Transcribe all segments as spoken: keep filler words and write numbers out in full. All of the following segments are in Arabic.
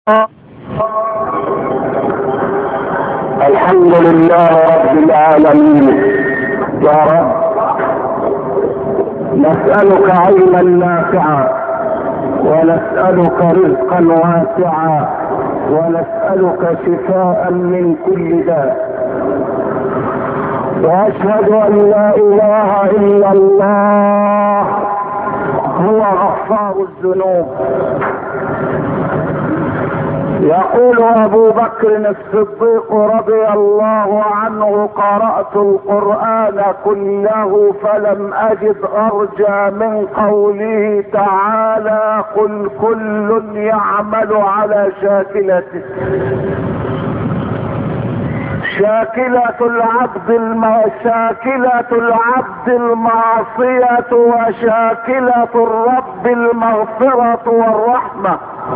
الحمد لله رب العالمين. يا رب نسألك علما نافعا، ونسألك رزقا واسعا، ونسألك شفاء من كل داء. واشهد ان لا اله الا الله هو غفار الذنوب. يقول ابو بكر الصديق رضي الله عنه: قرأت القرآن كله فلم اجد ارجى من قوله تعالى: قل كل يعمل على شاكلته. شاكلة العبد الم... شاكلة العبد المعصية، وشاكلة الرب المغفرة والرحمة.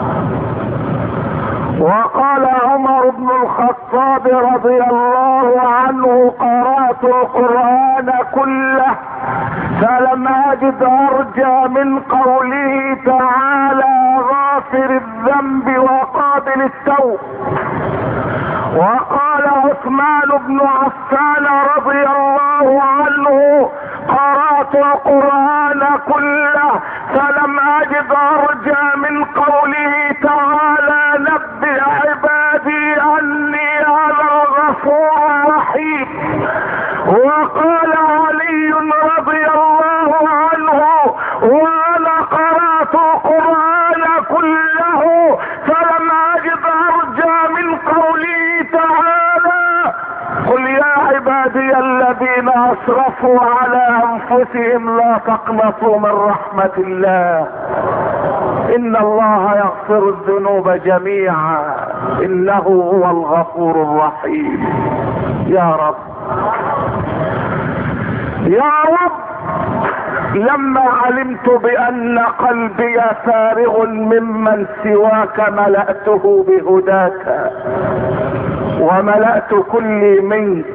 وقال عمر بن الخطاب رضي الله عنه: قرأت القرآن كله فلم أجد أرجى من قوله تعالى: غافر الذنب وقابل التوب. وقال عثمان بن عفان رضي الله عنه: قرأت القرآن كله فلم أجد أرجى من قوله تعالى: نبئ عبادي أني أنا الغفور الرحيم. وقال علي رضي الله عنه: وأنا قرأت القرآن كله فلم أجد أرجى من قوله تعالى: قل يا عبادي الذين اسرفوا على انفسهم لا تقنطوا من رحمة الله ان الله يغفر الذنوب جميعا انه هو الغفور الرحيم. يا رب يا رب، لما علمت بان قلبي فارغ ممن سواك ملأته بهداك، وملأت كلي منك،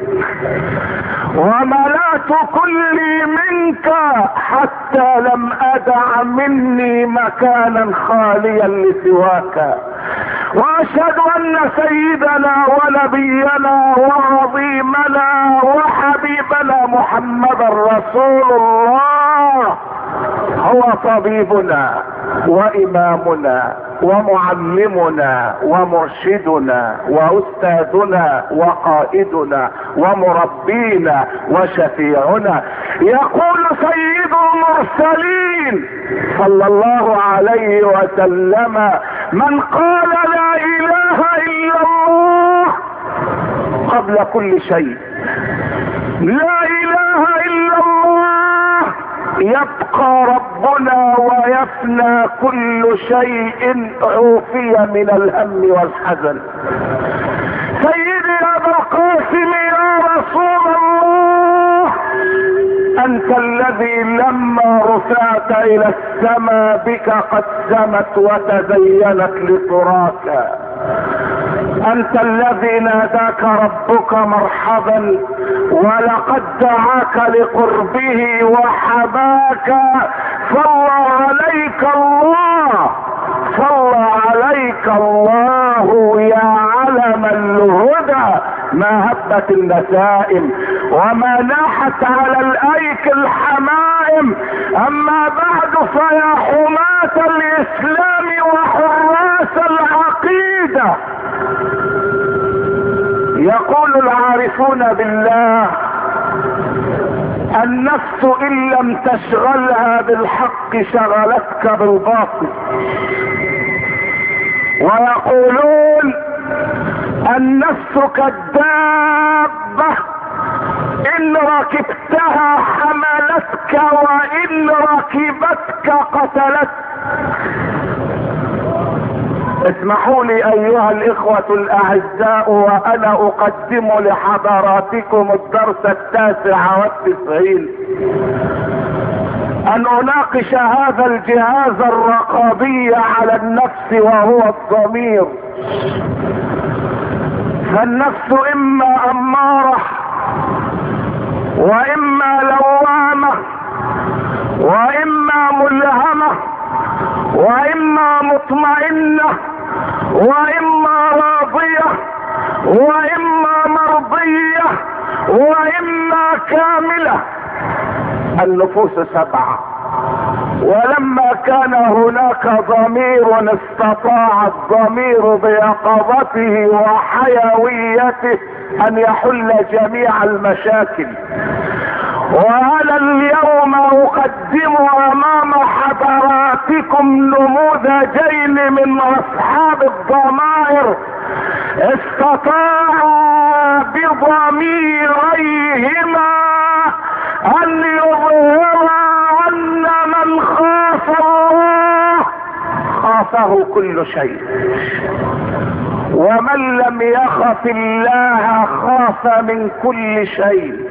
وملأت كلي منك، حتى لم أدع مني مكانا خاليا لسواك. واشهد ان سيدنا ونبينا وعظيمنا وحبيبنا محمد رسول الله هو طبيبنا وامامنا ومعلمنا ومرشدنا واستاذنا وقائدنا ومربينا وشفيعنا. يقول سيد المرسلين صلى الله عليه وسلم: من قال لا اله الا الله قبل كل شيء، لا اله الا الله، يبقى ربنا ويفنى كل شيء عوفي من الهم والحزن. سيدي ابا القاسم يا رسول الله، انت الذي لما رفعت الى السماء بك قد سمت وتزينت لتراك. انت الذي ناداك ربك مرحبا، ولقد دعاك لقربه وحباك. صلى عليك الله، صلى عليك الله يا علم الهدى، ما هبت النسائم وما ناحت على الايك الحمائم. اما بعد، فيا حماة الاسلام وحراس العقيدة، يقول العارفون بالله: النفس ان لم تشغلها بالحق شغلتك بالباطل. ويقولون: النفس كالدابة، ان ركبتها حملتك وان ركبتك قتلتك. اسمحوا لي ايها الاخوة الاعزاء وانا اقدم لحضراتكم الدرس التاسع والتسعين ان اناقش هذا الجهاز الرقابي على النفس وهو الضمير. فالنفس اما امارة واما لوامة واما ملهمة واما مطمئنة واما راضية واما مرضية واما كاملة. النفوس سبعة، ولما كان هناك ضمير استطاع الضمير بيقظته وحيويته ان يحل جميع المشاكل. وانا اليوم اقدم امام حضراتكم نموذجين من اصحاب الضمائر استطاعا بضميريهما ان يظهرا ان من خاف الله خافه كل شيء، ومن لم يخف الله خاف من كل شيء.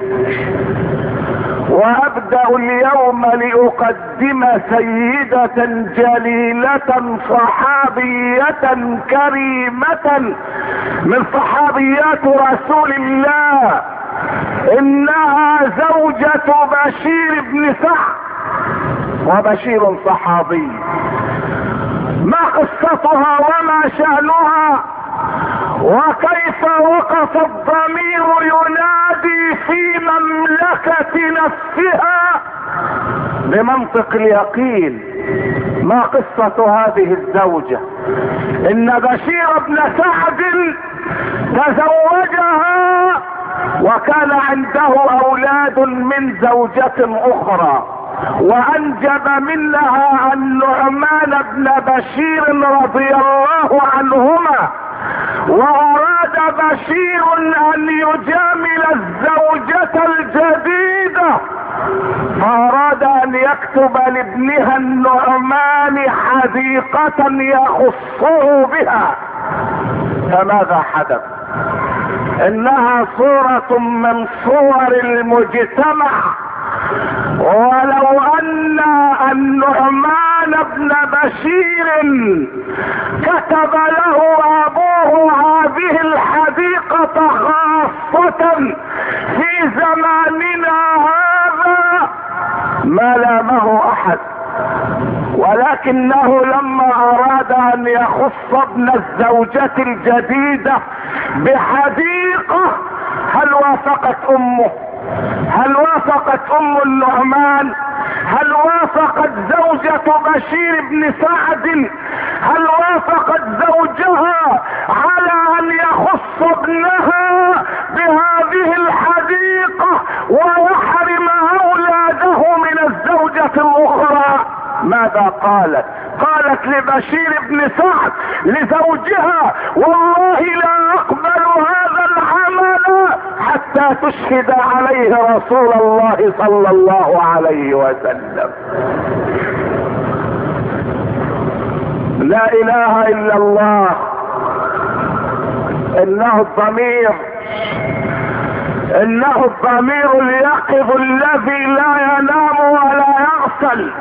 وابدأ اليوم لاقدم سيدة جليلة صحابية كريمة من صحابيات رسول الله، انها زوجة بشير بن سعد، وبشير صحابي. ما قصتها وما شأنها وكيف وقف الضمير ينادي في مملكة نفسها بمنطق اليقين؟ ما قصة هذه الزوجة؟ ان بشير بن سعد تزوجها وكان عنده اولاد من زوجة اخرى، وانجب منها النعمان بن بشير رضي الله عنهما. واراد بشير ان يجامل الزوجة الجديدة، فاراد ان يكتب لابنها النعمان حديقة يخصه بها. فماذا حدث؟ انها صورة من صور المجتمع، ولو ان النعمان بن بشير كتب له ابوه هذه الحديقة خاصة في زماننا هذا ما لامه احد، ولكنه لما اراد ان يخص ابن الزوجة الجديدة بحديقة، هل وافقت امه؟ هل وافقت ام النعمان؟ هل وافقت زوجة بشير بن سعد؟ هل وافقت زوجها على ان يخص ابنها بهذه الحديقة ويحرم اولاده من الزوجة الاخرى؟ ماذا قالت؟ قالت لبشير بن سعد لزوجها: والله لا اقبل هذا العمل حتى تشهد عليه رسول الله صلى الله عليه وسلم. لا اله الا الله. انه الضمير، انه الضمير اليقظ الذي لا ينام ولا يغفل.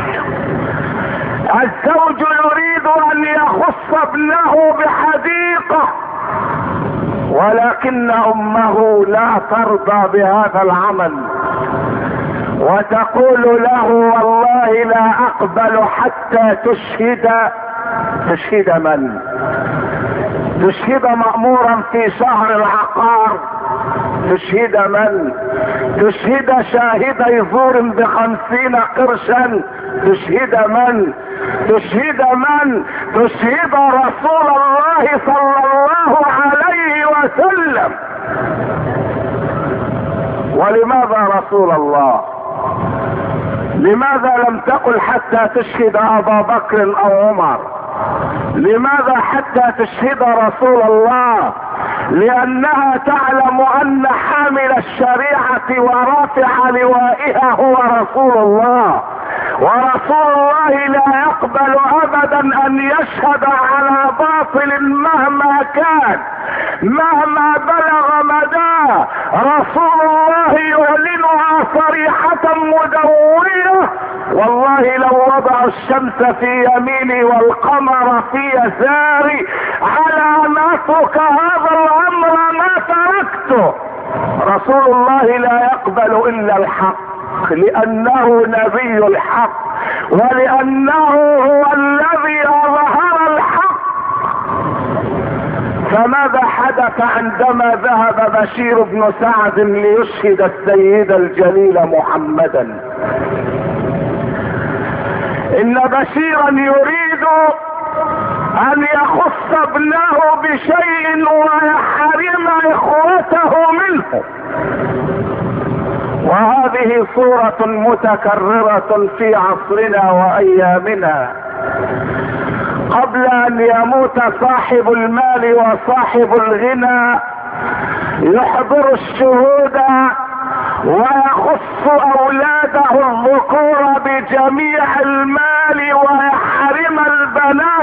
الزوج يريد ان يخص ابنه بحديقة، ولكن امه لا ترضى بهذا العمل، وتقول له: والله لا اقبل حتى تشهد. تشهد من؟ تشهد مأمورا في شهر العقار؟ تشهد من؟ تشهد شاهدي زور بخمسين قرشا؟ تشهد من؟ تشهد من؟ تشهد رسول الله صلى الله عليه وسلم. ولماذا رسول الله؟ لماذا لم تقل حتى تشهد ابا بكر او عمر؟ لماذا حتى تشهد رسول الله؟ لانها تعلم ان حامل الشريعة ورافع لوائها هو رسول الله، ورسول الله لا يقبل ابدا ان يشهد على باطل مهما كان، مهما بلغ مداه. رسول الله يعلنها صريحة مدورية: والله لو وضع الشمس في يميني والقمر في يساري على ان اترك هذا الامر ما تركته. رسول الله لا يقبل الا الحق، لانه نبي الحق، ولانه هو الذي اظهر الحق. فماذا حدث عندما ذهب بشير بن سعد ليشهد السيد الجليل محمدا؟ ان بشيرا يريد ان يخص ابنه بشيء ويحرم اخوته منه، وهذه صورة متكررة في عصرنا وايامنا. قبل ان يموت صاحب المال وصاحب الغنى يحضر الشهود ويخص اولاده الذكور بجميع المال ويحرم البنات،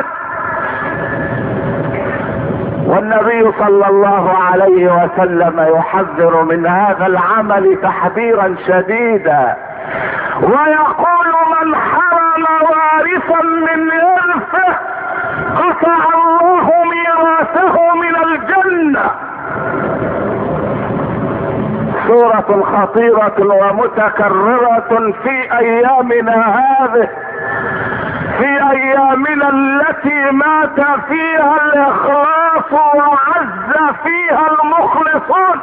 والنبي صلى الله عليه وسلم يحذر من هذا العمل تحذيرا شديدا، ويقول من حرم وارثا من ارثه قطع الله ميراثه من الجنة. صورة خطيرة ومتكررة في ايامنا هذه، في ايامنا التي مات فيها الاخلاص وعز فيها المخلصون.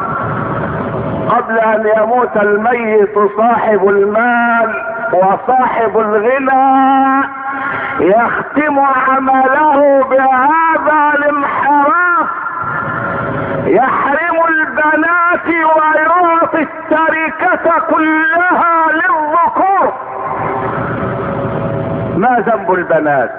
قبل ان يموت الميت صاحب المال وصاحب الغنى يختم عمله بهذا الانحراف، يحرم البنات ويعطي التركة كلها للذكور. ما ذنب البنات؟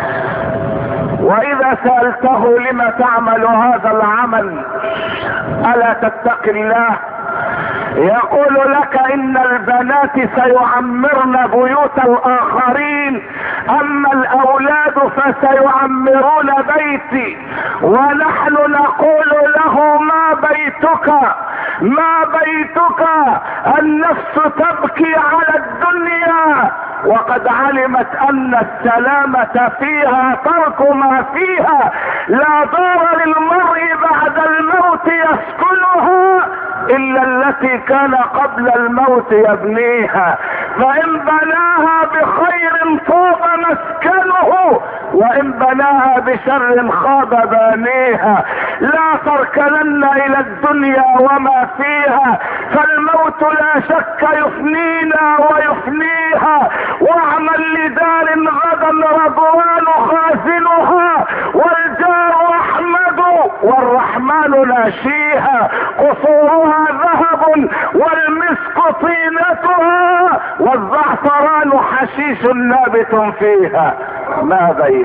واذا سألته لما تعمل هذا العمل الا تتقي الله، يقول لك ان البنات سيعمرن بيوت الاخرين، اما الاولاد فسيعمرون بيتي. ونحن نقول له ما بيتك ما بيتك؟ النفس تبكي على الدنيا وقد علمت ان السلامة فيها ترك ما فيها. لا دار للمرء بعد الموت يسكنها الا التي كان قبل الموت يبنيها، فان بناها بخير طاب مسكنه وان بناها بشر خاب بانيها. لا تركنن الى الدنيا وما فيها، فالموت لا شك يفنينا ويفنيها. واعمل لدار غدا رضوان خازنها، والجار احمد والرحمن ناشيها. قصورها ذهب والمسك طينتها، والزعفران حشيش نابت فيها. ما بيت؟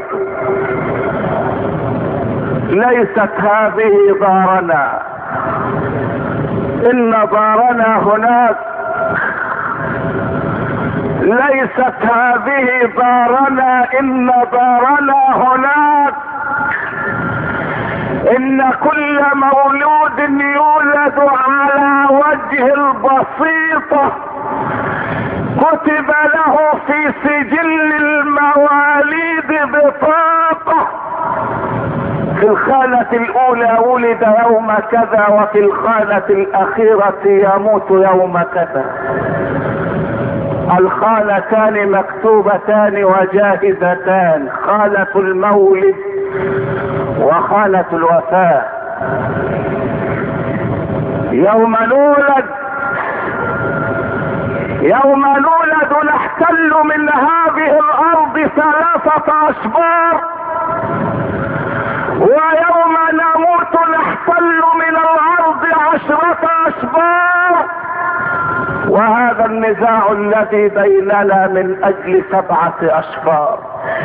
ليست هذه دارنا، ان دارنا هناك. ليست هذه دارنا، ان دارنا هناك. ان كل مولود يولد على وجه البسيطة كتب له في سجل المواليد بطاقة، في الخانة الاولى ولد يوم كذا، وفي الخانة الاخيرة يموت يوم كذا. الخانتان مكتوبتان وجاهزتان، خانة المولد وخانة الوفاة. يوم نولد يوم نولد نحتل من هذه الارض ثلاثة اشبار، ويوم نموت نحتل من الارض عشرة اشبار. وهذا النزاع الذي بيننا من اجل سبعة اشبار،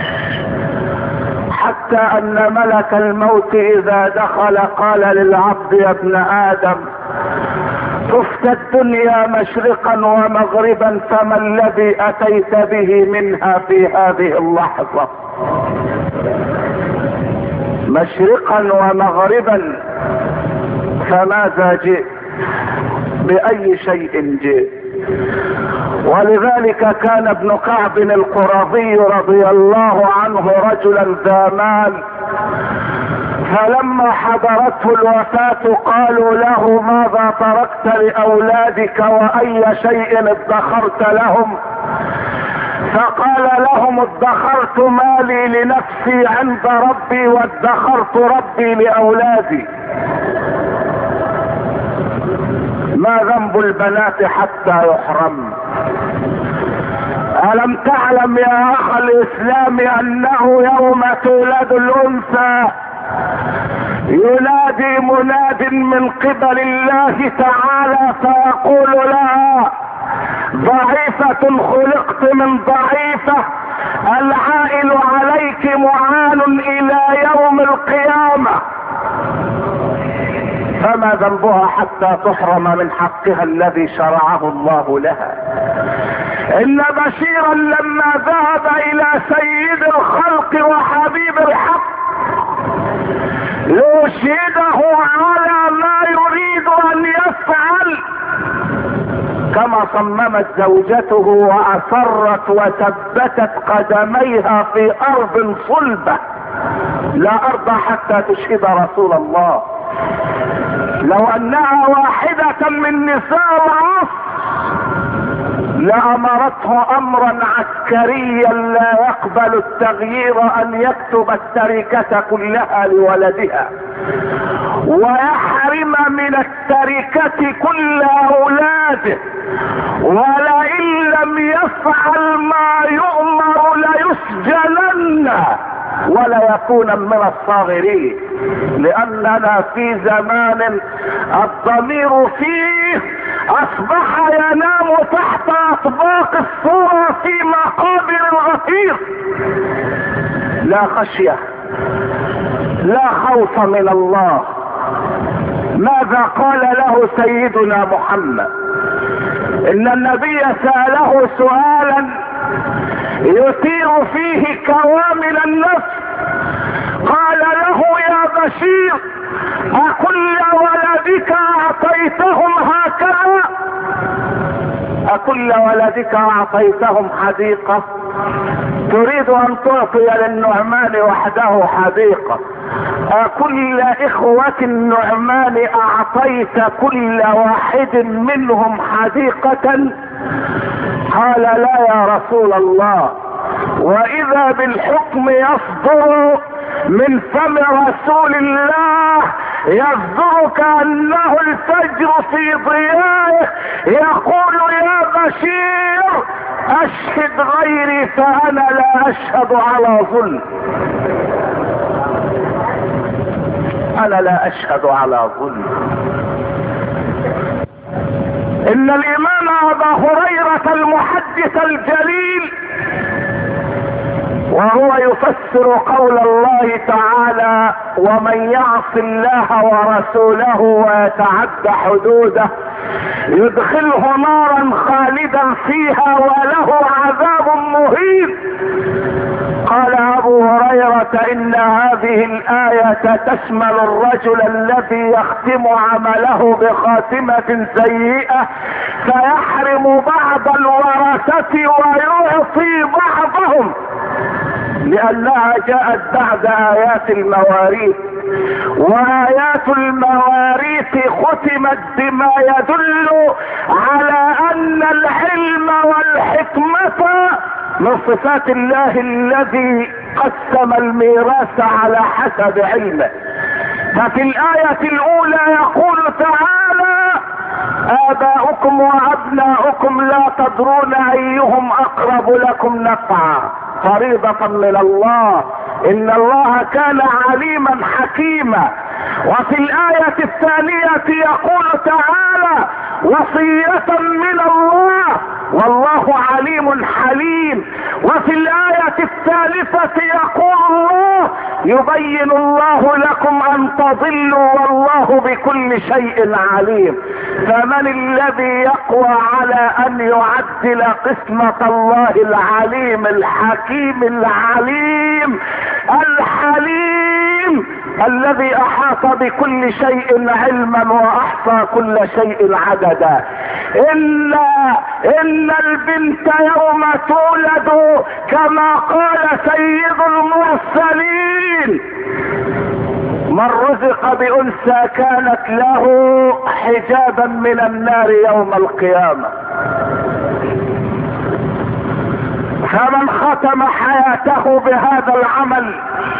حتى ان ملك الموت اذا دخل قال للعبد يا ابن ادم تفتى الدنيا مشرقا ومغربا، فما الذي اتيت به منها في هذه اللحظة؟ مشرقا ومغربا، فماذا جئت؟ باي شيء جئت؟ ولذلك كان ابن كعب القرظي رضي الله عنه رجلا ذا مال، فلما حضرته الوفاة قالوا له ماذا تركت لأولادك وأي شيء ادخرت لهم؟ فقال لهم ادخرت مالي لنفسي عند ربي وادخرت ربي لأولادي. ما ذنب البنات حتى يحرمن؟ ألم تعلم يا أخ الإسلام أنه يوم تولد الأنثى ينادي مناد من قبل الله تعالى فيقول لها ضعيفة خلقت من ضعيفة، العائل عليك معان إلى يوم القيامة. فما ذنبها حتى تحرم من حقها الذي شرعه الله لها؟ إن بشيرا لما ذهب إلى سيد الخلق وحبيب الحق يشهده على ما يريد أن يفعل، كما صممت زوجته وأصرت وثبتت قدميها في أرض صلبة لا أرضى حتى تشهد رسول الله. لو أنها واحدة من نساء العصر لأمرته أمرا عسكريا لا يقبل التغيير أن يكتب التركة كلها لولدها ويحرم من التركة كل أولاده، ولئن لم يفعل ما يؤمر ليسجنن ولا يكون من الصاغرين، لأننا في زمان الضمير فيه أصبح ينام تحت أطباق الصورة في مقابر الغفير. لا خشية لا خوف من الله. ماذا قال له سيدنا محمد؟ إن النبي سأله سؤالا يثير فيه كوامل النفس. قال له يا بشير أكل ولدك أعطيتهم هكذا؟ أكل ولدك أعطيتهم حديقة؟ تريد أن تعطي للنعمان وحده حديقة. أكل إخوة النعمان أعطيت كل واحد منهم حديقة؟ قال لا يا رسول الله. وإذا بالحكم يصدر من فم رسول الله يصدر كأنه الفجر في ضيائه يقول يا بشير أشهد غيري فأنا لا أشهد على ظلم. أنا لا أشهد على ظلم. إن الإمام أبا هريرة المحدث الجليل وهو يفسر قول الله تعالى ومن يعص الله ورسوله ويتعد حدوده يدخله نارا خالدا فيها وله عذاب مهين. قال ابو هريرة ان هذه الآية تشمل الرجل الذي يختم عمله بخاتمة سيئة فيحرم بعض الورثة ويعطي بعضهم، لأنها جاءت بعد آيات المواريث، وآيات المواريث ختمت بما يدل على أن العلم والحكمة من صفات الله الذي قسم الميراث على حسب علمه. ففي الآية الأولى يقول تعالى آباؤكم وأبناؤكم لا تدرون أيهم أقرب لكم نفعا فريضة من الله إن الله كان عليما حكيما. وفي الآية الثانية يقول تعالى وصية من الله والله عليم حليم. وفي الآية الثالثة يقول الله يبين الله لكم أن تضلوا والله بكل شيء عليم. فمن الذي يقوى على أن يعدل قسمة الله العليم الحكيم العليم الحليم الذي أحاط بكل شيء علما وأحصى كل شيء عددا. إن إن البنت يوم تولد كما قال سيد المرسلين من رزق بأنثى كانت له حجابا من النار يوم القيامة. فمن ختم حياته بهذا العمل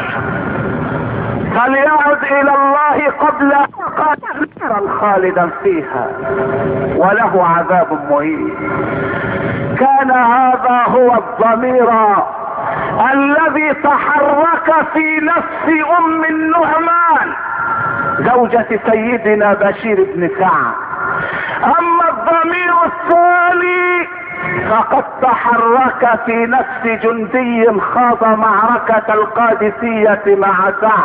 فليعد الى الله قبل قتلا خالدا فيها وله عذاب مهين. كان هذا هو الضمير الذي تحرك في نفس ام النعمان زوجة سيدنا بشير بن سعد. اما الضمير الثاني فقد تحرك في نفس جندي خاض معركة القادسية مع سعد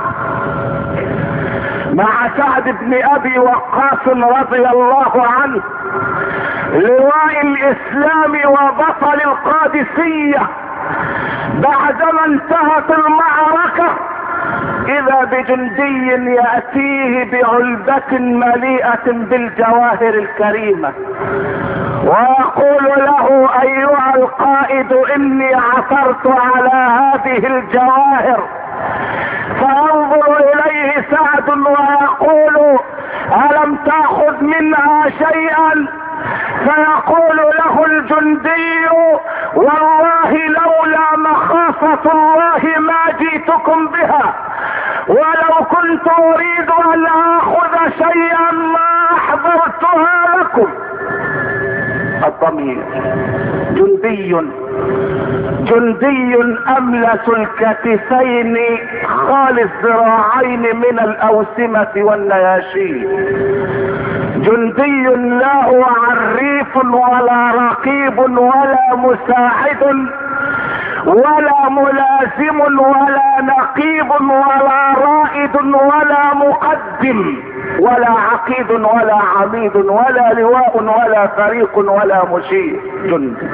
مع سعد بن ابي وقاص رضي الله عنه لواء الاسلام وبطل القادسية. بعدما انتهت المعركة اذا بجندي يأتيه بعلبة مليئة بالجواهر الكريمة ويقول له ايها القائد اني عثرت على هذه الجواهر. فينظر اليه سعد ويقول الم تأخذ منها شيئا؟ فيقول له الجندي والله لولا مخافة الله ما جئتكم بها، ولو كنت اريد ان اخذ شيئا ما احضرتها لكم. الضمير جندي جندي املس الكتفين خالي الذراعين من الاوسمة والنياشين، جندي لا هو عريف ولا رقيب ولا مساعد ولا ملازم ولا نقيب ولا رائد ولا مقدم ولا عقيد ولا عميد ولا لواء ولا فريق ولا مشير. جندي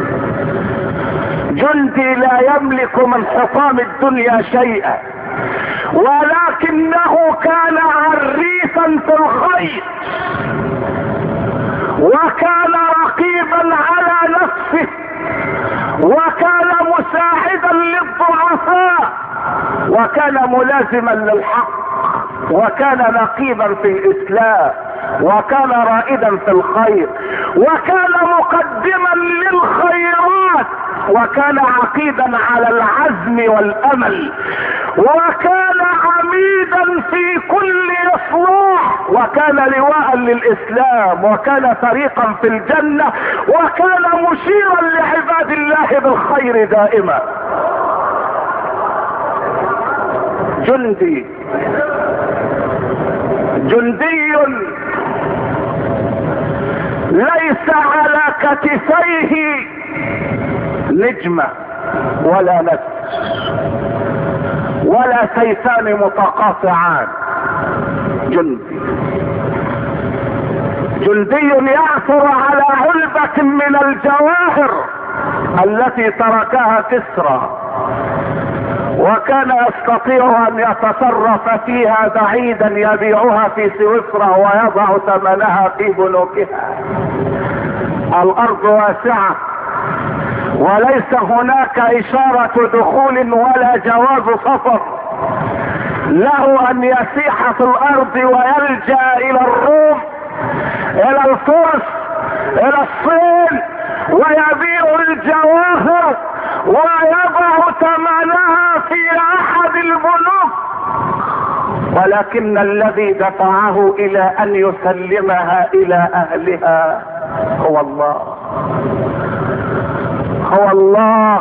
جندي لا يملك من حطام الدنيا شيئا، ولكنه كان عريفا في الخير وكان رقيبا على نفسه وكان مساعدا للضعفاء وكان ملازما للحق وكان نقيبا في الاسلام وكان رائدا في الخير وكان مقدما للخيرات وكان عقيدا على العزم والامل وكان عميدا في كل اصلاح وكان لواء للاسلام وكان فريقا في الجنة وكان مشيرا لعباد الله بالخير دائما. جندي جندي ليس على كتفيه نجمة ولا نفس ولا سيفان متقاطعان. جندي جندي يعثر على علبة من الجواهر التي تركها كسرى وكان يستطيع ان يتصرف فيها بعيدا يبيعها في سويسرا ويضع ثمنها في بنوكها. الارض واسعة وليس هناك اشارة دخول ولا جواز سفر، له ان يسيح في الارض ويلجأ الى الروم الى الفرس الى الصين ويبيع الجواهر ويضع ثمنها في احد البنوك، ولكن الذي دفعه الى ان يسلمها الى اهلها هو الله هو الله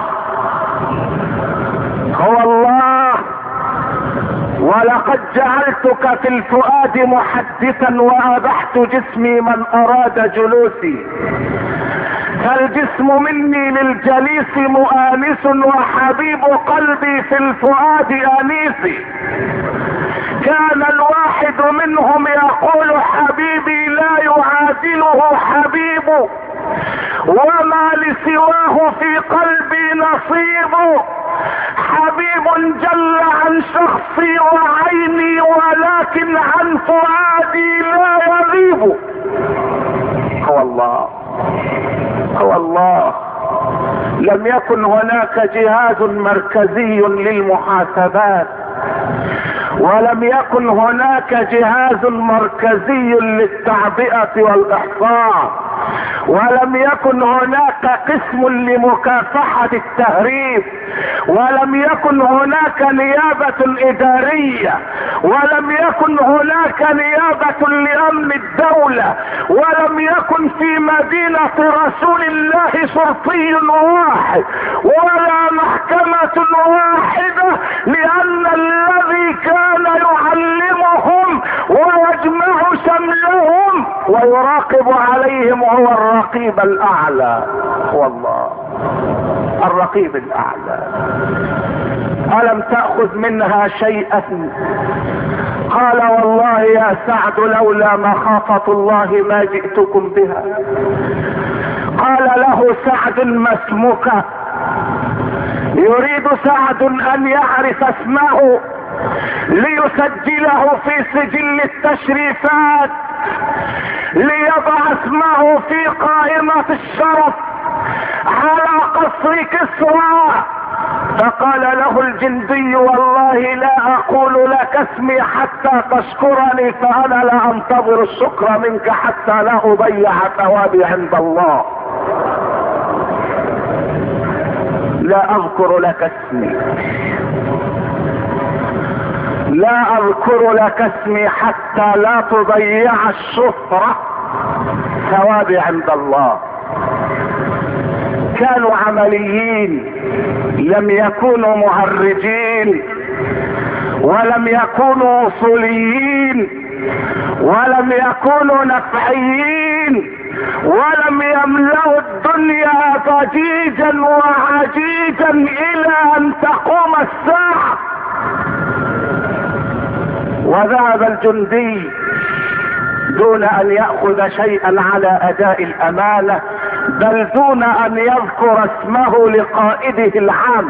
هو الله. ولقد جعلتك في الفؤاد محدثا وابحت جسمي من اراد جلوسي، فالجسم مني للجليس مؤانس وحبيب قلبي في الفؤاد انيسي. كان الواحد منهم يقول حبيبي لا يعادله حبيب، وما لسواه في قلبي نصيب. حبيب جل عن شخصي وعيني ولكن عن فؤادي لا يغيب. هو الله هو الله. لم يكن هناك جهاز مركزي للمحاسبات، ولم يكن هناك جهاز مركزي للتعبئة والاحصاء، ولم يكن هناك قسم لمكافحة التهريب، ولم يكن هناك نيابة إدارية، ولم يكن هناك نيابة لأمن الدولة، ولم يكن في مدينة رسول الله شرطي واحد ولا محكمة واحدة، لأن الذي كان يعلمهم ويجمع شملهم ويراقب عليهم هو الرقيب الأعلى، والله الرقيب الأعلى. ألم تأخذ منها شيئا؟ قال والله يا سعد لولا مخافة الله ما جئتكم بها. قال له سعد ما اسمك؟ يريد سعد أن يعرف اسمه ليسجله في سجل التشريفات، ليضع اسمه في قائمة الشرف على قصر كسرى. فقال له الجندي والله لا اقول لك اسمي حتى تشكرني، فانا لا انتظر الشكر منك حتى لا اضيع ثوابي عند الله. لا اذكر لك اسمي، لا اذكر لك اسمي حتى لا تضيع الشهرة ثوابي عند الله. كانوا عمليين، لم يكونوا مهرجين، ولم يكونوا وصوليين، ولم يكونوا نفعيين، ولم يملأوا الدنيا ضجيجا وعجيجا الى ان تقوم الساعة. وذهب الجندي دون ان يأخذ شيئا على اداء الامانة، بل دون ان يذكر اسمه لقائده العام.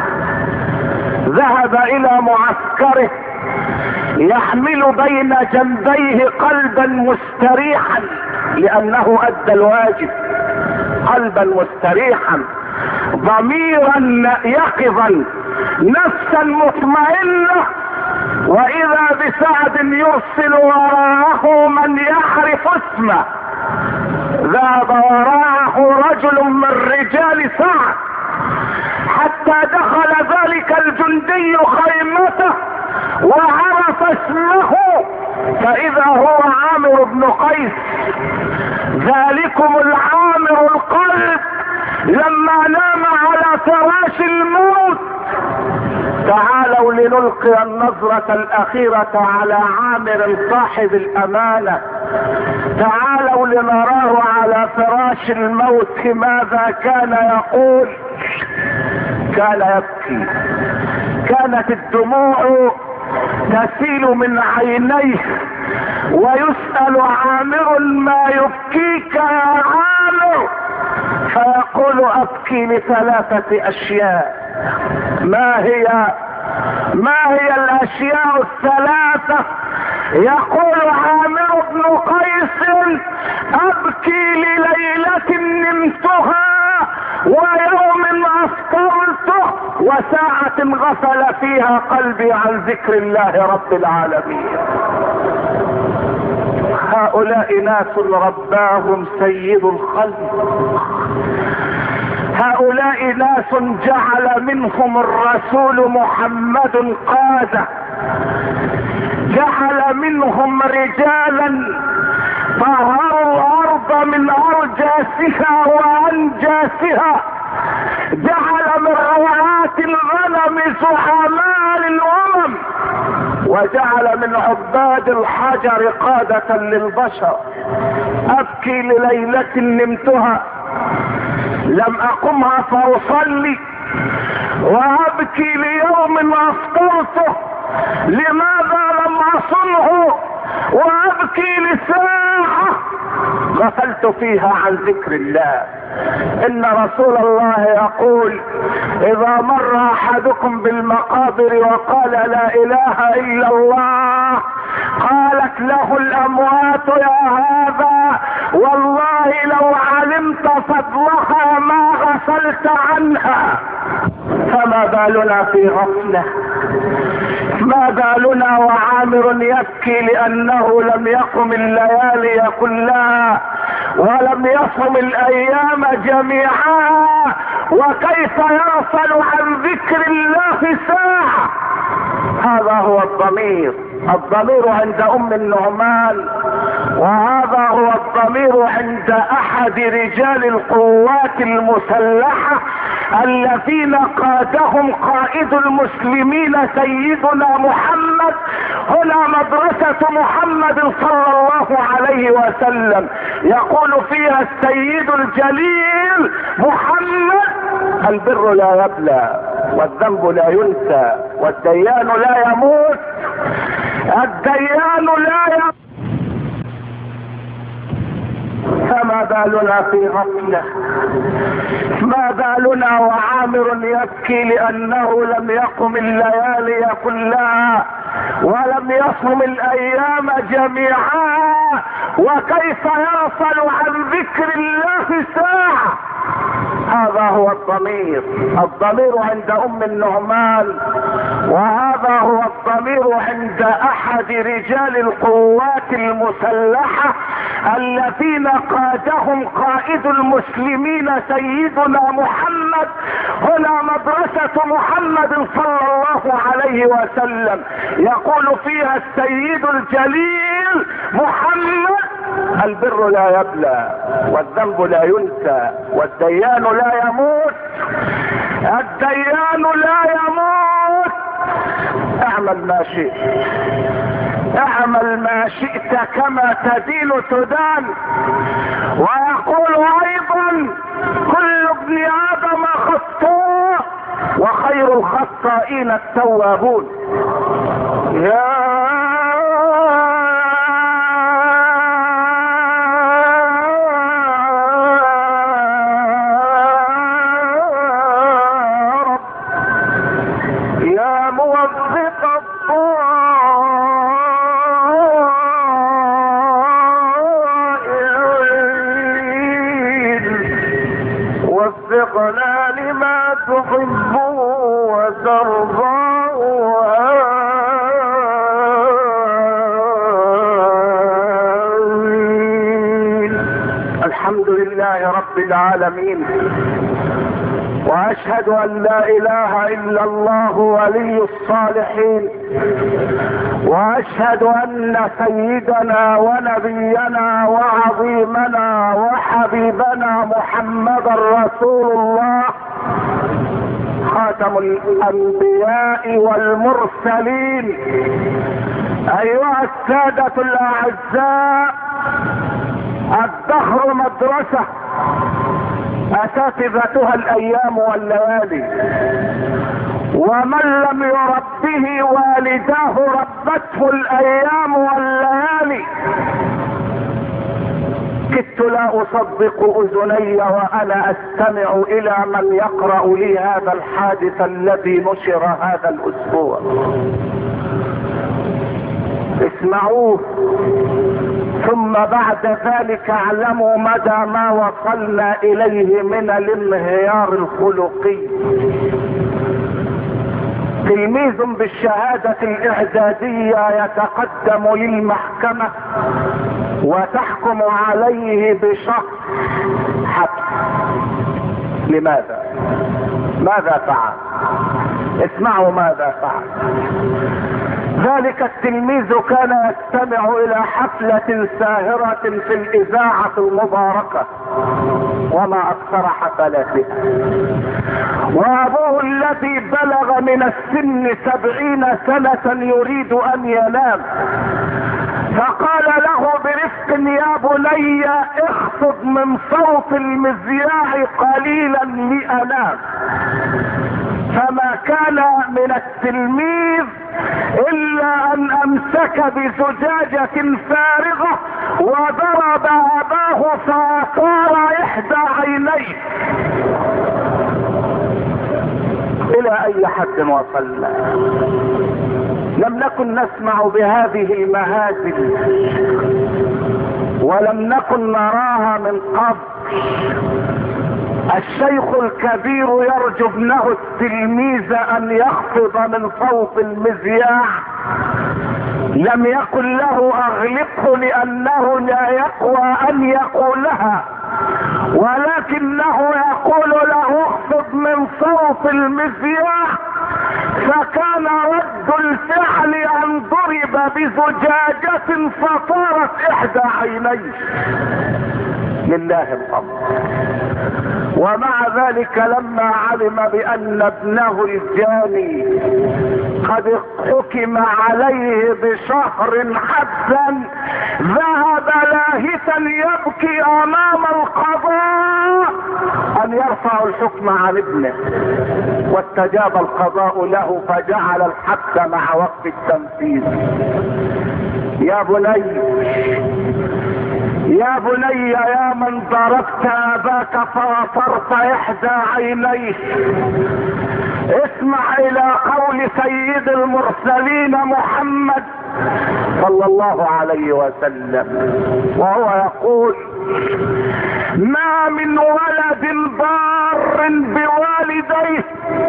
ذهب الى معسكره يحمل بين جنبيه قلبا مستريحا لانه ادى الواجب، قلبا مستريحا، ضميرا يقظا، نفسا مطمئنة. واذا بسعد يرسل وراءه من يعرف اسمه. ذهب وراءه رجل من رجال سعد حتى دخل ذلك الجندي خيمته وعرف اسمه، فاذا هو عامر بن قيس، ذلكم العامر القلب لما نام على فراش الموت. تعالوا لنلقي النظرة الأخيرة على عامر صاحب الأمانة. تعالوا لنراه على فراش الموت ماذا كان يقول. كان يبكي، كانت الدموع تسيل من عينيه، ويسأل عامر ما يبكيك يا عامر؟ فيقول ابكي لثلاثة اشياء. ما هي ما هي الاشياء الثلاثة؟ يقول عامر بن قيس ابكي لليلة نمتها ويوم افطرته وساعة غفل فيها قلبي عن ذكر الله رب العالمين. هؤلاء ناس رباهم سيد الخلق، هؤلاء ناس جعل منهم الرسول محمد قادة، جعل منهم رجالا طهروا الارض من ارجاسها وانجاسها، جعل من رعاة الغنم زعماء للامم، وجعل من عباد الحجر قادة للبشر. ابكي لليلة نمتها لم اقمها فاصلي، وابكي ليوم افطرته لماذا لم اصنه، وابكي لساعة غفلت فيها عن ذكر الله. ان رسول الله يقول اذا مر احدكم بالمقابر وقال لا اله الا الله قالت له الاموات يا هذا والله لو علمت فضلها ما غفلت عنها. فما بالنا في غفلة؟ ما بالنا وعامر يبكي لانه لم يقم الليالي كلها ولم يصم الايام جميعا، وكيف يغفل عن ذكر الله ساعة. هذا هو الضمير، الضمير عند ام النعمان، وهذا هو الضمير عند احد رجال القوات المسلحة الذين قادهم قائد المسلمين سيدنا محمد. هنا مدرسة محمد صلى الله عليه وسلم، يقول فيها السيد الجليل محمد: البر لا يبلى، والذنب لا ينسى، والديان لا يموت، الديان لا يموت. فما بالنا في غفلة؟ ما بالنا وعامر يبكي لأنه لم يقم الليالي كلها ولم يصم الأيام جميعا، وكيف يغفل عن ذكر الله ساعة. هذا هو الضمير، الضمير عند ام النعمان، وهذا هو الضمير عند احد رجال القوات المسلحة الذين قادهم قائد المسلمين سيدنا محمد. هنا مدرسة محمد صلى الله عليه وسلم، يقول فيها السيد الجليل محمد: البر لا يبلى، والذنب لا ينسى، والديان لا يموت، الديان لا يموت. اعمل ما شئت، اعمل ما شئت كما تدين تدان. ويقول ايضا: كل ابن ادم خطاء وخير الخطائين التوابون. يا وفقنا لما تحب وترضى. الحمد لله رب العالمين، واشهد ان لا اله الا الله ولي الصالحين، واشهد ان سيدنا ونبينا وعظيمنا وحبيبنا محمدا رسول الله خاتم الانبياء والمرسلين. ايها السادة الاعزاء، الدهر مدرسة اساتذتها الايام والليالي، ومن لم يربه والداه ربته الايام والليالي. كدت لا اصدق اذني وانا استمع الى من يقرأ لي هذا الحادث الذي نشر هذا الاسبوع. اسمعوه، ثم بعد ذلك اعلموا مدى ما وصلنا اليه من الانهيار الخلقي. تلميذ بالشهادة الاعدادية يتقدم للمحكمة وتحكم عليه بشهر حبس. لماذا؟ ماذا فعل؟ اسمعوا ماذا فعل. ذلك التلميذ كان يستمع الى حفلة ساهرة في الاذاعة المباركة، وما اكثر حفلاتها، وابوه الذي بلغ من السن سبعين سنة يريد ان ينام، فقال له برفق: يا بني اخفض من صوت المذياع قليلا لانام. فما كان من التلميذ الا ان امسك بزجاجة فارغة وضرب اباه فاطار احدى عينيه. الى اي حد وصلنا؟ لم نكن نسمع بهذه المهازل، ولم نكن نراها من قبل. الشيخ الكبير يرجو ابنه التلميذ ان يخفض من صوت المذياع لم يقل له اغلقه لانه لا يقوى ان يقولها، ولكنه يقول له اخفض من صوت المذياع، فكان رد الفعل ان ضرب بزجاجة فطارت احدى عينيه. لله الامر. ومع ذلك لما علم بان ابنه الجاني قد حكم عليه بشهر حبسا، ذهب لاهثا يبكي امام القضاء ان يرفع الحكم عن ابنه، واستجاب القضاء له فجعل الحبس مع وقت التنفيذ. يا بني يا بني يا من ضربت اباك فاطرت احدى عينيه، اسمع الى قول سيد المرسلين محمد صلى الله عليه وسلم، وهو يقول: ما من ولد بار بوالديه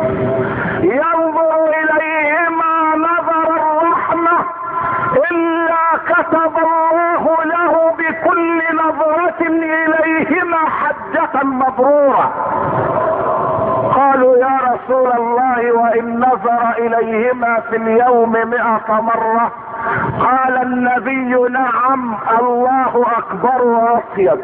ينظر اليهما نظر الرحمة الا كتب الله له بكل نظرة اليهما حجة مبرورة. قالوا: يا رسول الله وان نظر اليهما في اليوم مئة مرة؟ قال النبي: نعم، الله اكبر واطيب.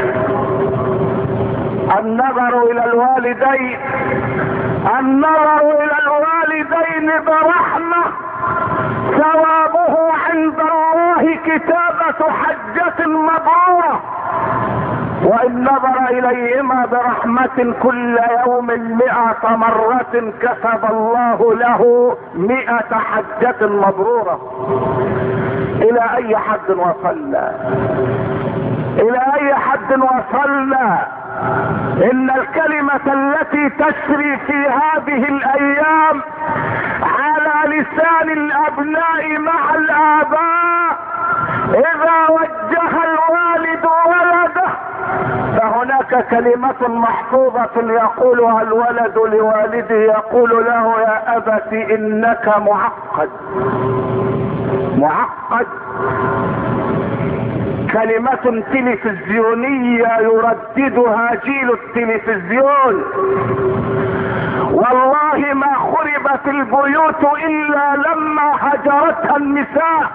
النظر الى الوالدين النظر الى الوالدين برحمة ثوابه عند الله كتابة حجة مبرورة، وان نظر اليهما برحمة كل يوم مئة مرة كتب الله له مئة حجة مبرورة. الى اي حد وصلنا؟ الى اي حد وصلنا؟ ان الكلمة التي تسري في هذه الايام على لسان الابناء مع الاباء: اذا وجه الوالد ولده فهناك كلمة محفوظة يقولها الولد لوالده، يقول له: يا ابت انك معقد. معقد كلمة تلفزيونية يرددها جيل التلفزيون. والله ما خربت البيوت الا لما هجرتها النساء.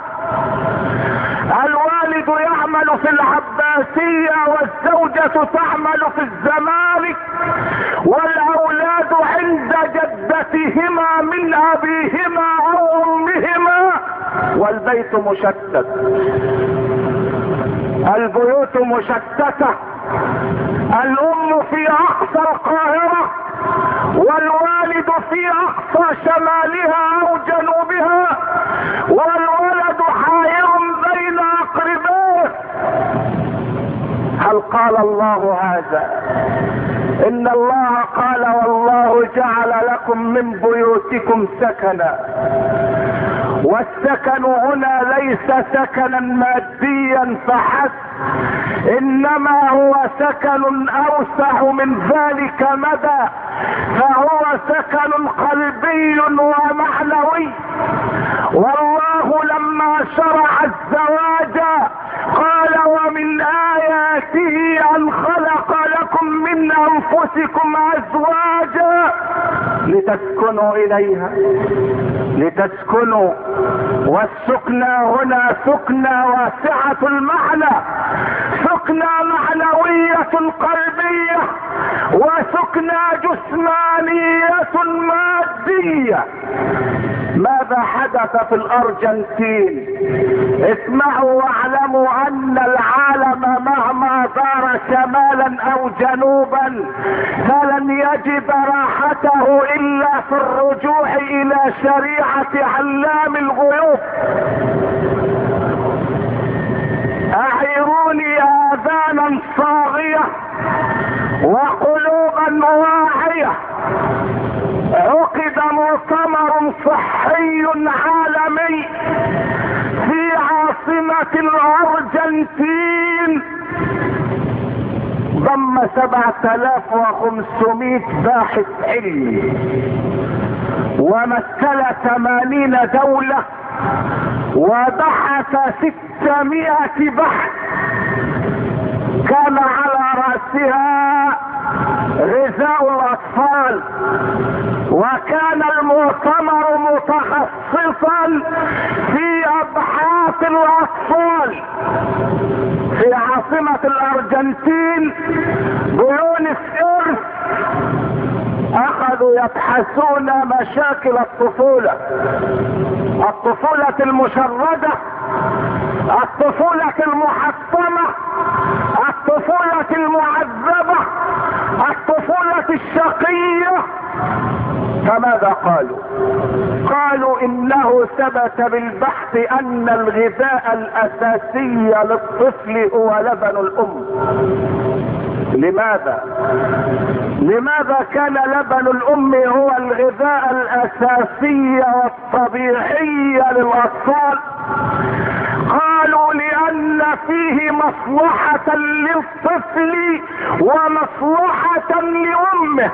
الوالد يعمل في العباسية والزوجة تعمل في الزمالك، والاولاد عند جدتهما من ابيهما او امهما، والبيت مشتت. البيوت مشتتة، الام في اقصى القاهرة والوالد في اقصى شمالها او جنوبها، والولد حائر بين اقربائه. هل قال الله هذا؟ ان الله قال: والله جعل لكم من بيوتكم سكنا. والسكن هنا ليس سكنا ماديا فحسب، انما هو سكن اوسع من ذلك مدى، فهو سكن قلبي ومعنوي. والله لما شرع الزواج قال: ومن آياته أن خلق لكم من أنفسكم أزواجا لتسكنوا إليها لتسكنوا والسكنى هنا سكنى واسعة المعنى، سكنى معنوية قلبية وسكنى جسمانية مادية. ماذا حدث في الارجنتين؟ اسمعوا واعلموا ان العالم مهما دار شمالا او جنوبا فلن يجد راحته الا في الرجوع الى شريعة علام الغيوب. اعيروني اذانا صاغية وقلوبا واعية. عقد مؤتمر صحي عالمي في عاصمة الارجنتين ضم سبعة الاف وخمسمائة باحث علمي ومثل ثمانين دولة وبحث ستمائة بحث كان على رأسها غذاء الاطفال، وكان المؤتمر متخصصا في ابحاث الاطفال في عاصمة الارجنتين بيونس ايرس. اخذوا يبحثون مشاكل الطفولة، الطفولة المشردة، الطفولة المحطمة، الطفولة المعذبة، الطفولة الشقية. فماذا قالوا؟ قالوا انه ثبت بالبحث ان الغذاء الاساسي للطفل هو لبن الام. لماذا؟ لماذا كان لبن الام هو الغذاء الاساسي والطبيعي للاطفال؟ قالوا لان فيه مصلحة للطفل ومصلحة لامه.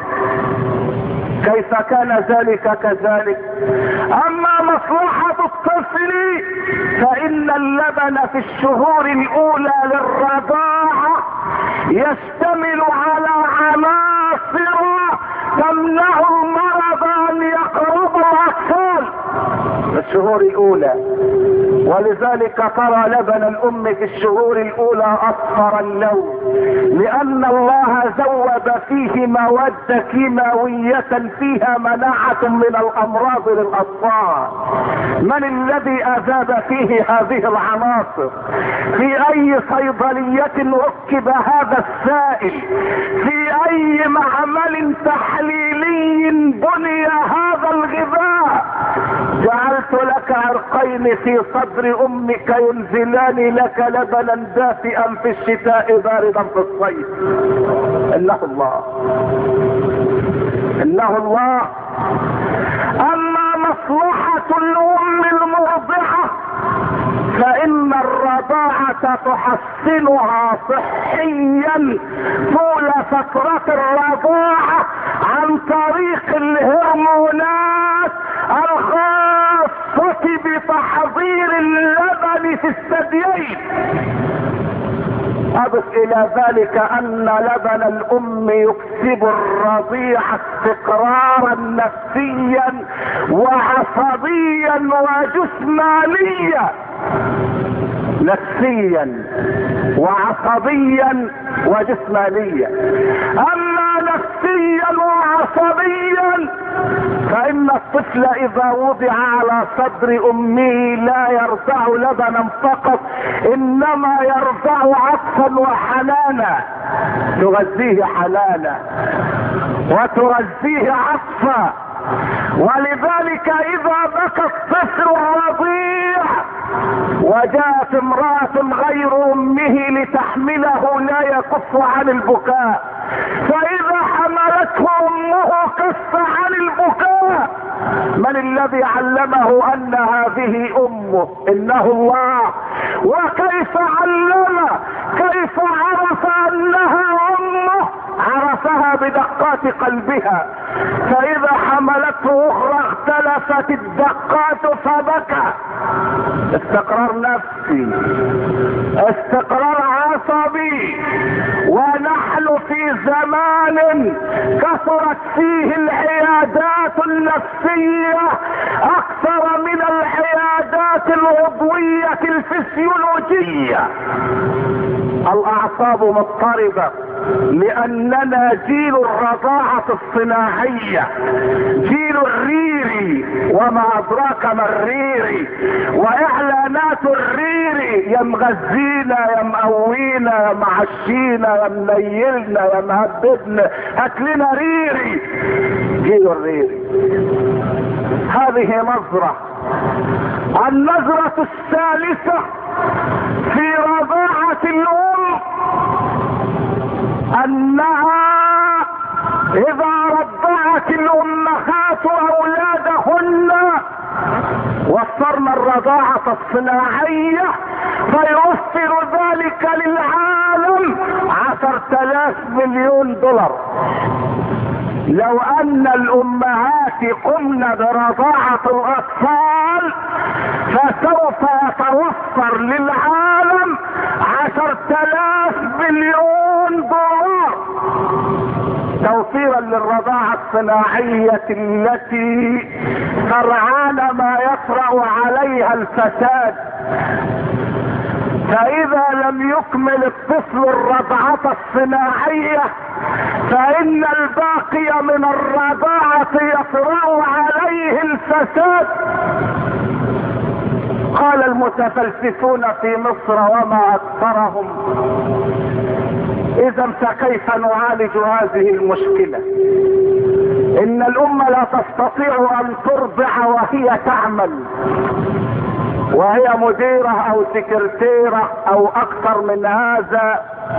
كيف كان ذلك كذلك؟ اما مصلحة الطفل فان اللبن في الشهور الاولى للرضاعة يشتمل على عناصر تمنع المرض ان يقرب الاطفال في الشهور الاولى، ولذلك ترى لبن الام في الشهور الاولى اصفر اللون، لان الله زود فيه مواد كيماوية فيها مناعة من الامراض للاطفال. من الذي اذاب فيه هذه العناصر؟ في اي صيدلية ركب هذا السائل؟ في اي معمل تحليلي بني هذا الغذاء؟ جعلت لك عرقين في صدر امك ينزلان لك لبنا دافئا في الشتاء باردا في الصيف. انه الله، انه الله. اما مصلحة الام المرضعة فان الرضاعة تحسنها صحيا طول فترة الرضاعة عن طريق الهرمونات الخاصة بتحضير اللبن في الثديين. اضف الى ذلك ان لبن الام يكسب الرضيع استقرارا نفسيا وعصبيا وجسمانيا، نفسيا وعصبيا وجسمانيا. اما نفسيا وعصبيا فان الطفل اذا وضع على صدر امه لا يرضع لبنا فقط، انما يرضع عطفا وحنانا، تغذيه حنانا وتغذيه عطفا. ولذلك اذا بكى الطفل الرضيع وجاءت امرأة غير امه لتحمله لا يكف عن البكاء، فاذا حملته امه كف عن البكاء. من الذي علمه ان هذه امه؟ انه الله. وكيف علم؟ كيف عرف انها امه؟ عرفها بدقات قلبها، فاذا حملته اخرى اختلفت الدقات فبكى. استقرار نفسي، استقرار عصبي. ونحن في زمان كثرت فيه العيادات النفسية اكثر من العيادات العضوية الفسيولوجية. الاعصاب مضطربة لاننا جيل الرضاعة الصناعية، جيل الريري، وما ادراك ما الريري، واعلانات الريري يا مغذينا يا مقوينا يا معشينا يا منيلنا يا مهببنا، هات لنا ريري. جيل الريري. هذه نظرة. النظرة الثالثة في رضاعة الام انها اذا رضعت الامهات اولادهن وفرنا الرضاعة الصناعية فيوفر ذلك للعالم عشر عشر تلاف مليون دولار. لو ان الامهات قمن برضاعة الاطفال فسوف يتوفر للعالم عشر تلاف مليون دولار توفيرا للرضاعة الصناعية التي سرعان ما يطرأ عليها الفساد. فاذا لم يكمل الطفل الرضعة الصناعية فان الباقي من الرضاعة يطرأ عليه الفساد. قال المتفلسفون في مصر وما اكثرهم. اذا فكيف نعالج هذه المشكلة؟ ان الامة لا تستطيع ان ترضع وهي تعمل، وهي مديرة او سكرتيرة او اكثر من هذا.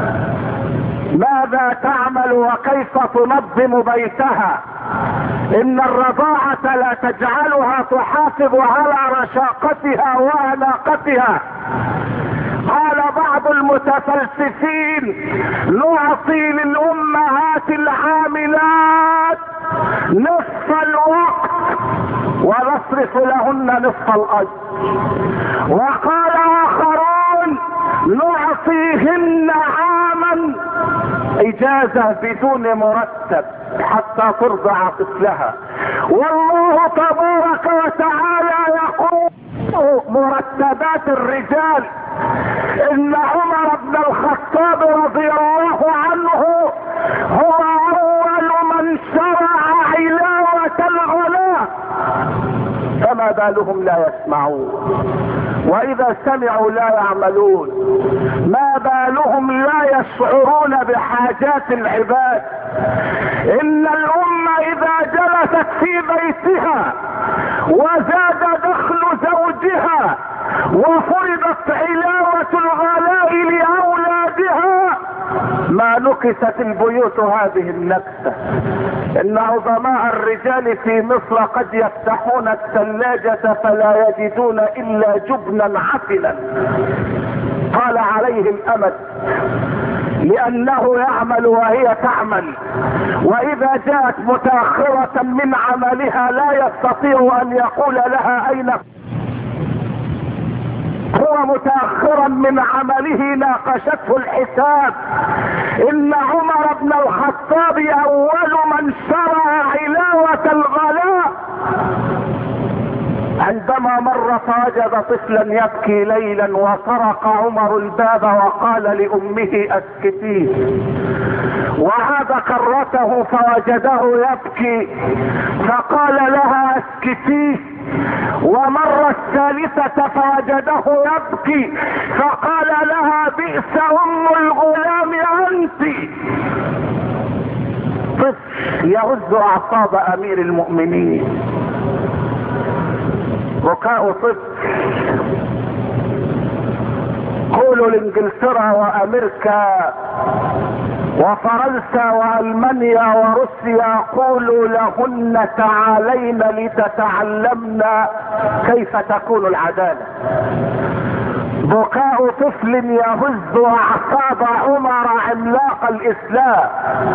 ماذا تعمل وكيف تنظم بيتها؟ ان الرضاعة لا تجعلها تحافظ على رشاقتها واناقتها. قال بعض المتفلسفين: نعطي للامهات العاملات نصف الوقت ونصرف لهن نصف الاجر. وقال اخرون: نعطيهن عاما اجازة بدون مرتب حتى ترضع طفلها. والله تبارك وتعالى يقول: مرتبات الرجال. ان عمر بن الخطاب رضي الله عنه هو اول من شرع علاوة الغلاء، فما بالهم لا يسمعون؟ واذا سمعوا لا يعملون؟ ما بالهم لا يشعرون بحاجات العباد؟ ان الامة اذا جلست في بيتها وزاد دخل زوجها وفرضت علاوة الغلاء لأولادها ما نكست البيوت هذه النكسة. ان عظماء الرجال في مصر قد يفتحون الثلاجة فلا يجدون الا جبنا عفنا طال عليه الامد، لانه يعمل وهي تعمل. واذا جاءت متاخرة من عملها لا يستطيع ان يقول لها اين هو متاخرا من عمله ناقشته الحساب. ان عمر بن الخطاب اول من شرع علاوة الغلاء. عندما مر فوجد طفلا يبكي ليلا وطرق عمر الباب وقال لامه اسكتيه، وعاد كرته فوجده يبكي فقال لها اسكتيه، ومر الثالثة فوجده يبكي فقال لها بئس ام الغلام انت. طفل يهز اعصاب امير المؤمنين، بكاء طفل. قولوا لانجلترا وامريكا وفرنسا والمانيا وروسيا قولوا لهن تعالين لتتعلمنا كيف تكون العدالة. بكاء طفل يهز اعصاب عمر عملاق الاسلام،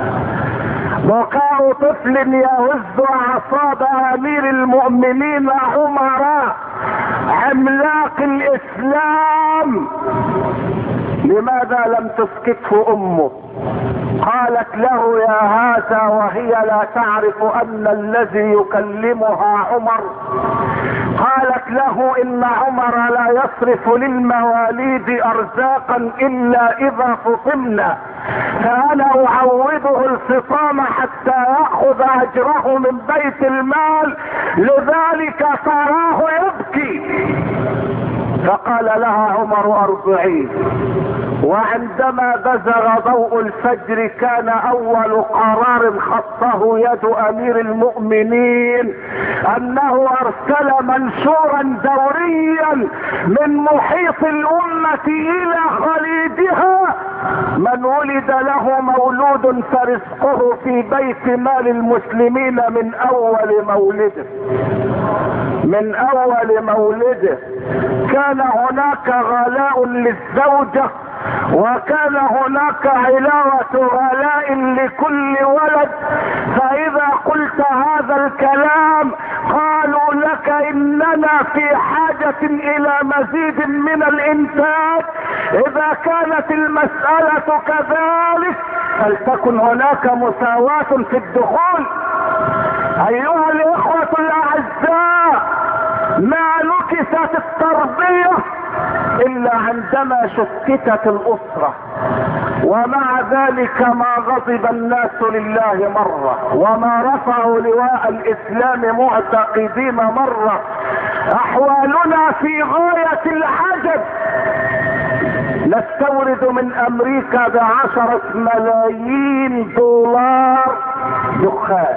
بكاء طفل يهز اعصاب امير المؤمنين عمر عملاق الاسلام. لماذا لم تسكته امه؟ قالت له يا هذا وهي لا تعرف ان الذي يكلمها عمر. قالت له ان عمر لا يصرف للمواليد ارزاقا الا اذا فطمنا، فانا اعوضه الفطام حتى ياخذ اجره من بيت المال، لذلك تراه يبكي. فقال لها عمر ارضعيه. وعندما بزغ ضوء الفجر كان اول قرار خطه يد امير المؤمنين انه ارسل منشورا دوريا من محيط الامة الى خليجها: من ولد له مولود فرزقه في بيت مال المسلمين من اول مولده، من اول مولده. كان هناك غلاء للزوجة وكان هناك علاوة ولاء لكل ولد، فاذا قلت هذا الكلام قالوا لك اننا في حاجة الى مزيد من الانتاج. اذا كانت المسألة كذلك فلتكن هناك مساواة في الدخول. ايها الاخوة الاعزاء، ما نكست التربية الا عندما شتتت الاسرة، ومع ذلك ما غضب الناس لله مرة، وما رفعوا لواء الاسلام معتقدين مرة. احوالنا في غاية العجب. نستورد من امريكا بعشرة ملايين دولار دخان،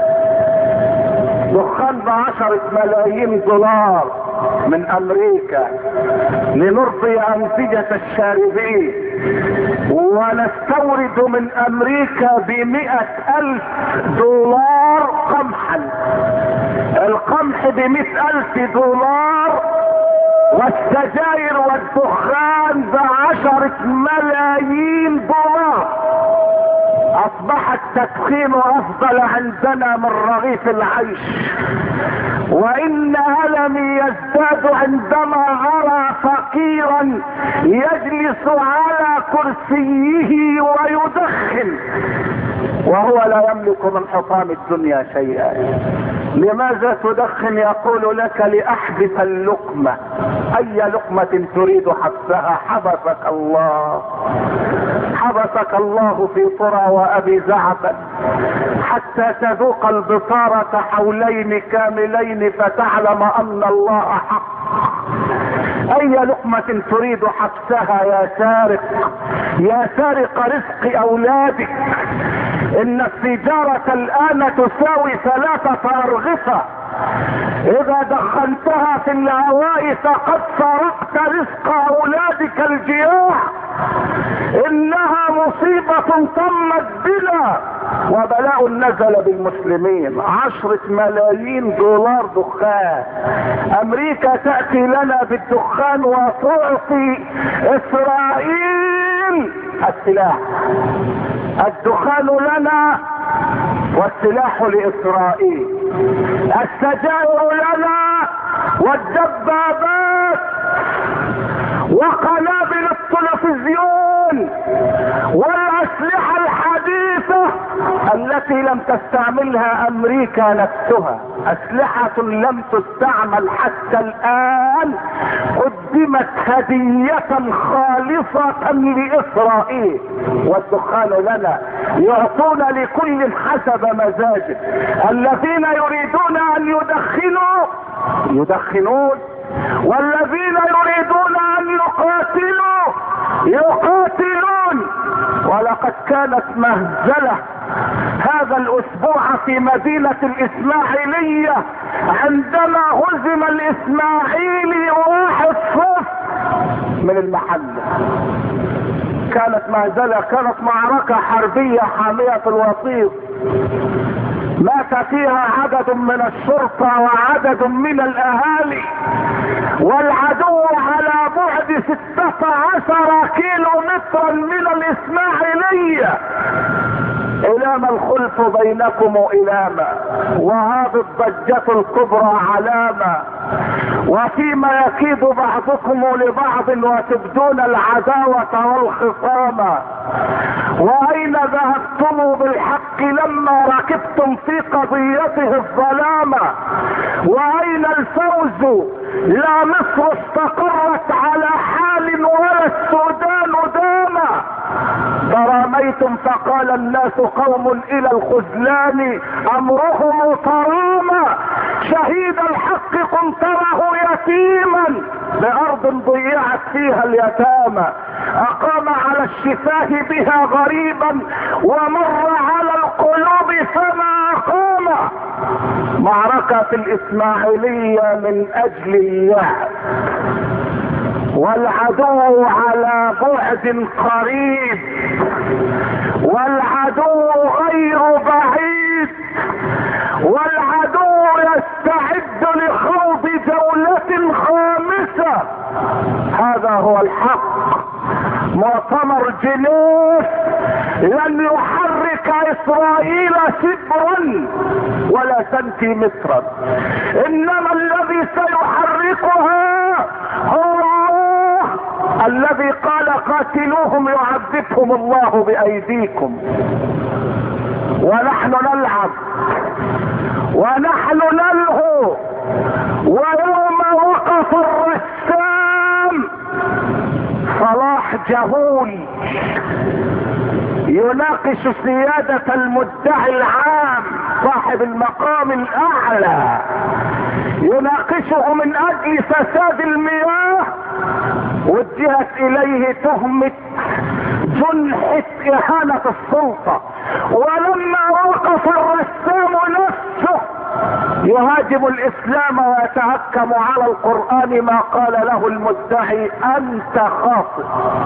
دخان بعشرة ملايين دولار من امريكا لنرضي انسجة الشاربين، ونستورد من امريكا بمئة الف دولار قمحا، القمح بمئة الف دولار، والسجاير والدخان بعشرة ملايين دولار. اصبح التدخين افضل عندنا من رغيف العيش، وان المي يزداد عندما ارى فقيرا يجلس على كرسيه ويدخن وهو لا يملك من حطام الدنيا شيئا. لماذا تدخن؟ يقول لك لاحبس اللقمة. اي لقمة تريد حبسها؟ حبسك الله، حبسك الله في طرى وابي زعبل حتى تذوق البصارة حولين كاملين فتعلم ان الله حق. اي لقمة تريد حبسها يا سارق، يا سارق رزق اولادك. ان السيجارة الان تساوي ثلاثة ارغفة، اذا دخلتها في الهواء فقد سرقت رزق اولادك الجياع. انها مصيبة طمت بنا وبلاء نزل بالمسلمين. عشرة ملايين دولار دخان. امريكا تأتي لنا بالدخان وتعطي اسرائيل السلاح. الدخان لنا والسلاح لاسرائيل، السجائر لنا والدبابات وقنابل التلفزيون والاسلحة الحديثة التي لم تستعملها امريكا نفسها. اسلحة لم تستعمل حتى الان قدمت هدية خالصة لاسرائيل. والدخان لنا، يعطون لكل حسب مزاجه. الذين يريدون ان يدخنوا يدخنون، والذين يريدون ان يقاتلوا يقاتلون. ولقد كانت مهزلة هذا الاسبوع في مدينة الاسماعيلية عندما هزم الاسماعيلي واحد صفر من المحل. كانت مهزلة، كانت معركة حربية حامية الوطيس، مات فيها عدد من الشرطة وعدد من الاهالي، والعدو على بعد ستة عشر كيلو مترا من الاسماعيلية. إلام الخلف بينكم إلاما، وهذه الضجة الكبرى علامة، وفيما يكيد بعضكم لبعض وتبدون العداوة والخصامة. وأين ذهبتم بالحق لما ركبتم في قضيته الظلامة؟ وأين الفوز؟ لا مصر استقرت على حال ولا السودان داما. تراميتم فقال الناس قوم الى الخذلان امرهم ترامى. شهيد الحق كنت تراه يتيما بارض ضيعت فيها اليتامى. اقام على الشفاه بها غريبا ومر على القلوب فما اقام. معركة في الاسماعيلية من اجل اللعب، والعدو على بعد قريب، والعدو غير بعيد، والعدو يستعد لخوض جولة خامسة. هذا هو الحق. مؤتمر جنيف لن يحرك اسرائيل شبرا ولا سنتيمترا، انما الذي سيحركها هو الله الذي قال قاتلوهم يعذبهم الله بايديكم. ونحن نلعب ونحن نلهو. ويوم وقف الرسام صلاح جهول يناقش سيادة المدعي العام صاحب المقام الاعلى، يناقشه من اجل فساد المياه، وجهت اليه تهمة جنحة اهانة السلطة. ولما وقف الرسام نفسه يهاجم الاسلام ويتهكم على القرآن ما قال له المدعي انت خاطئ.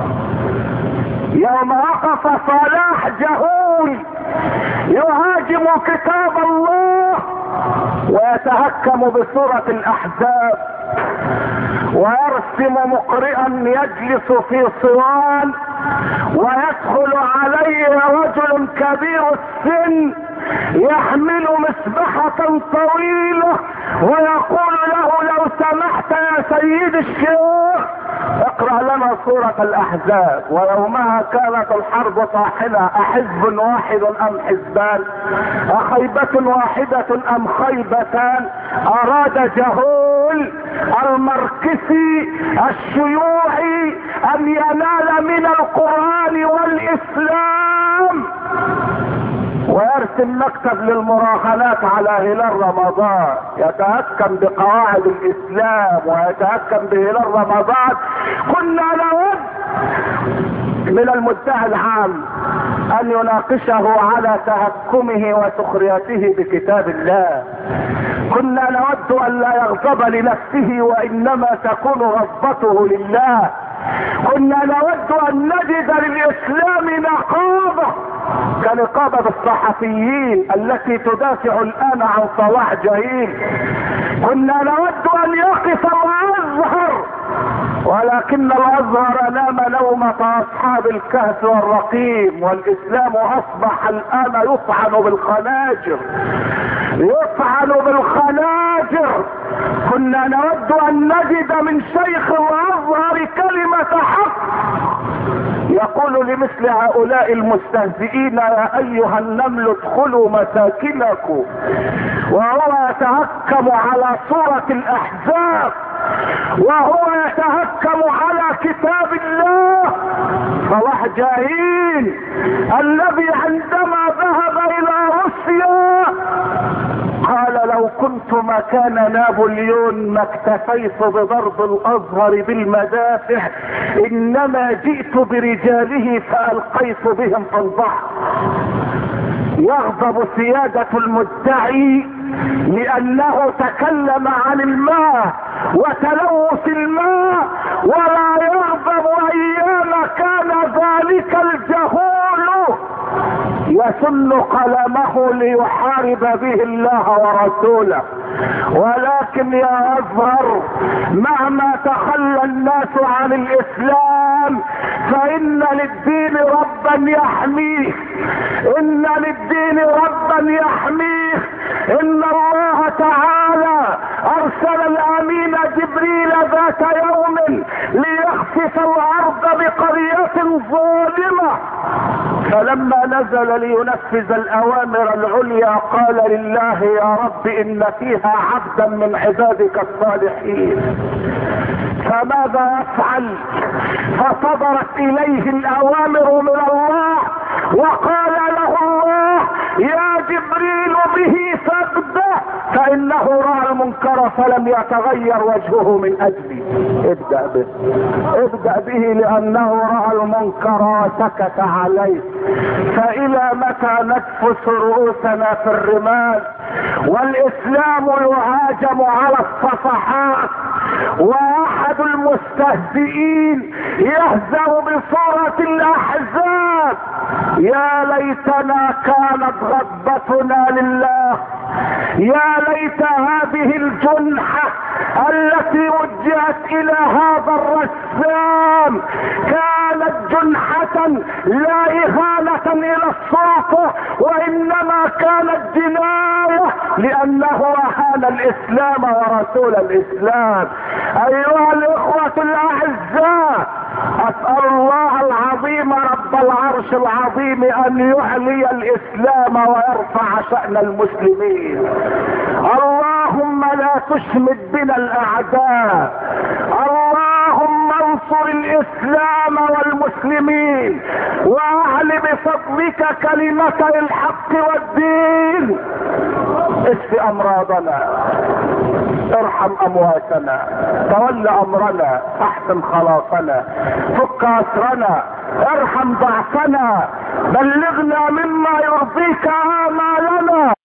يوم وقف صلاح جهول يهاجم كتاب الله ويتهكم بسورة الاحزاب، ويرسم مقرئا يجلس في صوان، ويدخل عليه رجل كبير السن يحمل مسبحة طويلة ويقول له لو سمحت يا سيد الشيخ اقرأ لنا سورة الاحزاب. ويومها كانت الحرب طاحنة، احزب واحد ام حزبان، اخيبة واحدة ام خيبتان. اراد جهول المركزي الشيوعي ان ينال من القرآن والاسلام ويرسم مكتب للمراهنات على هلال رمضان، يتهكم بقواعد الاسلام ويتهكم بهلال رمضان. كنا نود من المدعي العام ان يناقشه على تهكمه وسخريته بكتاب الله. كنا نود ان لا يغضب لنفسه وانما تكون غضبته لله. كنا نود ان نجد للاسلام نقابة كنقابة الصحفيين التي تدافع الان عن صلاح جهيل. كنا نود ان يقف الازهر، ولكن الازهر نام نومة اصحاب الكهف والرقيم، والاسلام اصبح الان يطعن بالخناجر، يطعن بالخناجر. كنا نود ان نجد من شيخ الازهر كلمة حق يقول لمثل هؤلاء المستهزئين يا ايها النمل ادخلوا مساكنكم، وهو يتهكم على سورة الاحزاب، وهو يتهكم على كتاب الله. صلاح جاهين الذي عندما ذهب الى روسيا قال لو كنت مكان نابليون ما اكتفيت بضرب الازهر بالمدافع، انما جئت برجاله فالقيت بهم في البحر. يغضب سيادة المدعي لانه تكلم عن الماء وتلوث الماء، ولا يغضب ايام كان ذلك الجهول يسن قلمه ليحارب به الله ورسوله. ولكن يا ازهر مهما تخلى الناس عن الاسلام فان للدين ربا يحميه، ان للدين ربا يحميه. ان الله تعالى ارسل الامين جبريل ذات يوم ليخسف الارض بقرية ظالمة، فلما نزل لينفذ الاوامر العليا قال لله يا رب ان فيها عبدا من عبادك الصالحين، فماذا يفعل؟ فصدرت اليه الاوامر من الله وقال له الله يا جبريل به فابدأ، فانه راى المنكر فلم يتغير وجهه من اجلي. ابدأ به ابدأ به لانه راى المنكر وسكت عليه. فالى متى ندفس رؤوسنا في الرمال والاسلام يهاجم على الصفحات، واحد المستهزئين يهزأ بصورة الاحزاب؟ يا ليتنا كانت غضبتنا لله، يا ليت هذه الجنحة التي وجهت الى هذا الرسام كانت جنحة جناية لا إهانة إلى السلطة، وإنما كانت جناية لأنه أهان الإسلام ورسول الإسلام. أيها الإخوة الأعزاء، أسأل الله العظيم رب العرش العظيم أن يعلي الإسلام ويرفع شأن المسلمين. اللهم لا تشمت بنا الأعداء، اللهم انصر الإسلام والمسلمين، وأعل بفضلك كلمة الحق والدين. اشف أمراضنا، ارحم امواتنا، تول امرنا، احسن خلاصنا، فك اسرنا، ارحم ضعفنا، بلغنا مما يرضيك امالنا.